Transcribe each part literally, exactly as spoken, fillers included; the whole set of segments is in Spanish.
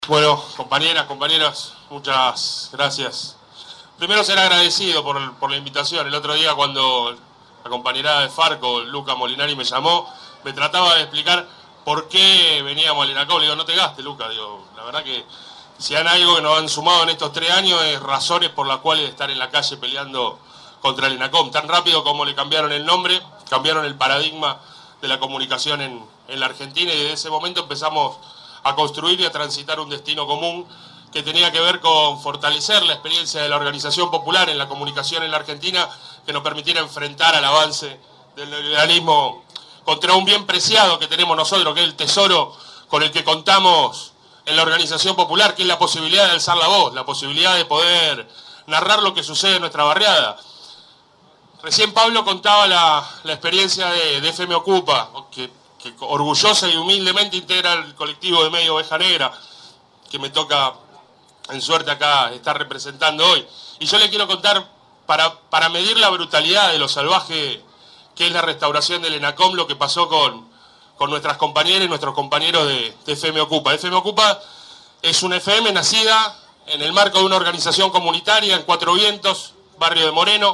Bueno, compañeras, compañeros, muchas gracias. Primero ser agradecido por, por la invitación. El otro día cuando la compañera de Farco, Luca Molinari, me llamó, me trataba de explicar por qué veníamos al ENACOM. Le digo, no te gastes, Luca. Digo, la verdad que si hay algo que nos han sumado en estos tres años es razones por las cuales estar en la calle peleando contra el ENACOM. Tan rápido como le cambiaron el nombre, cambiaron el paradigma de la comunicación en, en la Argentina, y desde ese momento empezamos a construir y a transitar un destino común que tenía que ver con fortalecer la experiencia de la organización popular en la comunicación en la Argentina, que nos permitiera enfrentar al avance del neoliberalismo contra un bien preciado que tenemos nosotros, que es el tesoro con el que contamos en la organización popular, que es la posibilidad de alzar la voz, la posibilidad de poder narrar lo que sucede en nuestra barriada. Recién Pablo contaba la, la experiencia de, de F M Ocupa, que que orgullosa y humildemente integra el colectivo de Medio Oveja Negra, que me toca en suerte acá estar representando hoy. Y yo le quiero contar, para, para medir la brutalidad de lo salvaje que es la restauración del ENACOM, lo que pasó con, con nuestras compañeras y nuestros compañeros de, de F M Ocupa. F M Ocupa es una F M nacida en el marco de una organización comunitaria en Cuatro Vientos, barrio de Moreno,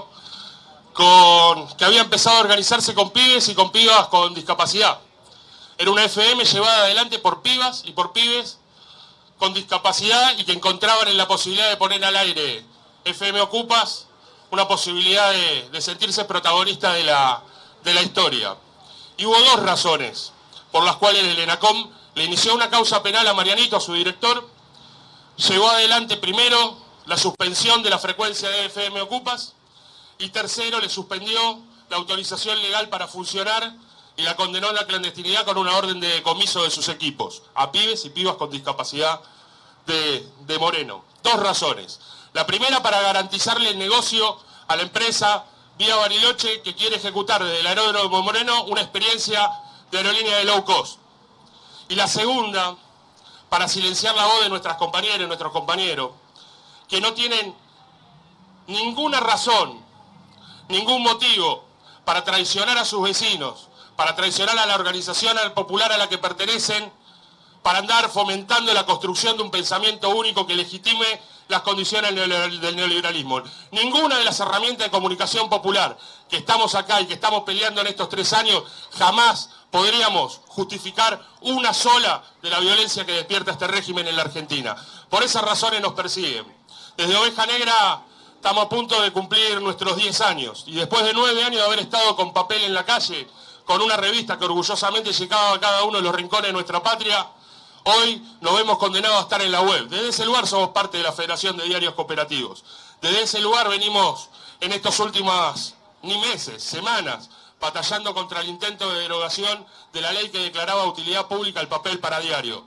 con, que había empezado a organizarse con pibes y con pibas con discapacidad. Era una F M llevada adelante por pibas y por pibes con discapacidad y que encontraban en la posibilidad de poner al aire F M Ocupas una posibilidad de, de sentirse protagonista de la, de la historia. Y hubo dos razones por las cuales el ENACOM le inició una causa penal a Marianito, a su director. Llevó adelante primero la suspensión de la frecuencia de F M Ocupas y tercero le suspendió la autorización legal para funcionar y la condenó a la clandestinidad con una orden de decomiso de sus equipos, a pibes y pibas con discapacidad de, de Moreno. Dos razones. La primera, para garantizarle el negocio a la empresa Vía Bariloche, que quiere ejecutar desde el aeródromo de Moreno una experiencia de aerolínea de low cost. Y la segunda, para silenciar la voz de nuestras compañeras y nuestros compañeros, que no tienen ninguna razón, ningún motivo para traicionar a sus vecinos, para traicionar a la organización popular a la que pertenecen, para andar fomentando la construcción de un pensamiento único que legitime las condiciones del neoliberalismo. Ninguna de las herramientas de comunicación popular que estamos acá y que estamos peleando en estos tres años, jamás podríamos justificar una sola de la violencia que despierta este régimen en la Argentina. Por esas razones nos persiguen. Desde Oveja Negra estamos a punto de cumplir nuestros diez años, y después de nueve años de haber estado con papel en la calle, con una revista que orgullosamente llegaba a cada uno de los rincones de nuestra patria, hoy nos vemos condenados a estar en la web. Desde ese lugar somos parte de la Federación de Diarios Cooperativos. Desde ese lugar venimos en estos últimos ni meses, semanas, batallando contra el intento de derogación de la ley que declaraba utilidad pública el papel para diario.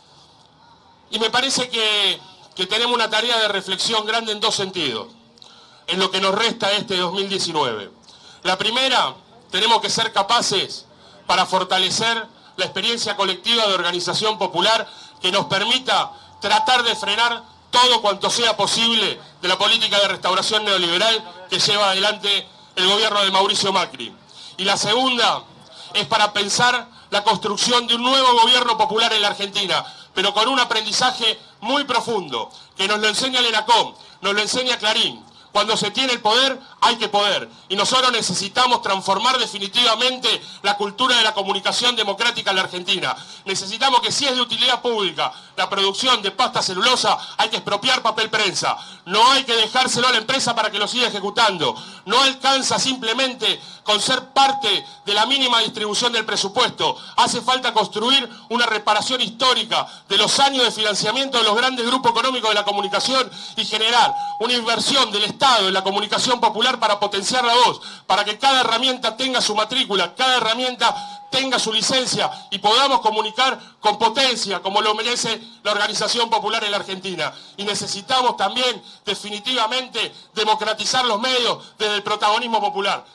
Y me parece que, que tenemos una tarea de reflexión grande en dos sentidos, en lo que nos resta este dos mil diecinueve. La primera, tenemos que ser capaces para fortalecer la experiencia colectiva de organización popular que nos permita tratar de frenar todo cuanto sea posible de la política de restauración neoliberal que lleva adelante el gobierno de Mauricio Macri. Y la segunda es para pensar la construcción de un nuevo gobierno popular en la Argentina, pero con un aprendizaje muy profundo, que nos lo enseña el ENACOM, nos lo enseña Clarín. Cuando se tiene el poder, hay que poder. Y nosotros necesitamos transformar definitivamente la cultura de la comunicación democrática en la Argentina. Necesitamos que, si es de utilidad pública la producción de pasta celulosa, hay que expropiar papel prensa. No hay que dejárselo a la empresa para que lo siga ejecutando. No alcanza simplemente con ser parte de la mínima distribución del presupuesto. Hace falta construir una reparación histórica de los años de financiamiento de los grandes grupos económicos de la comunicación y generar una inversión del Estado en la comunicación popular para potenciar la voz, para que cada herramienta tenga su matrícula, cada herramienta tenga su licencia y podamos comunicar con potencia, como lo merece la organización popular en la Argentina. Y necesitamos también, definitivamente, democratizar los medios desde el protagonismo popular.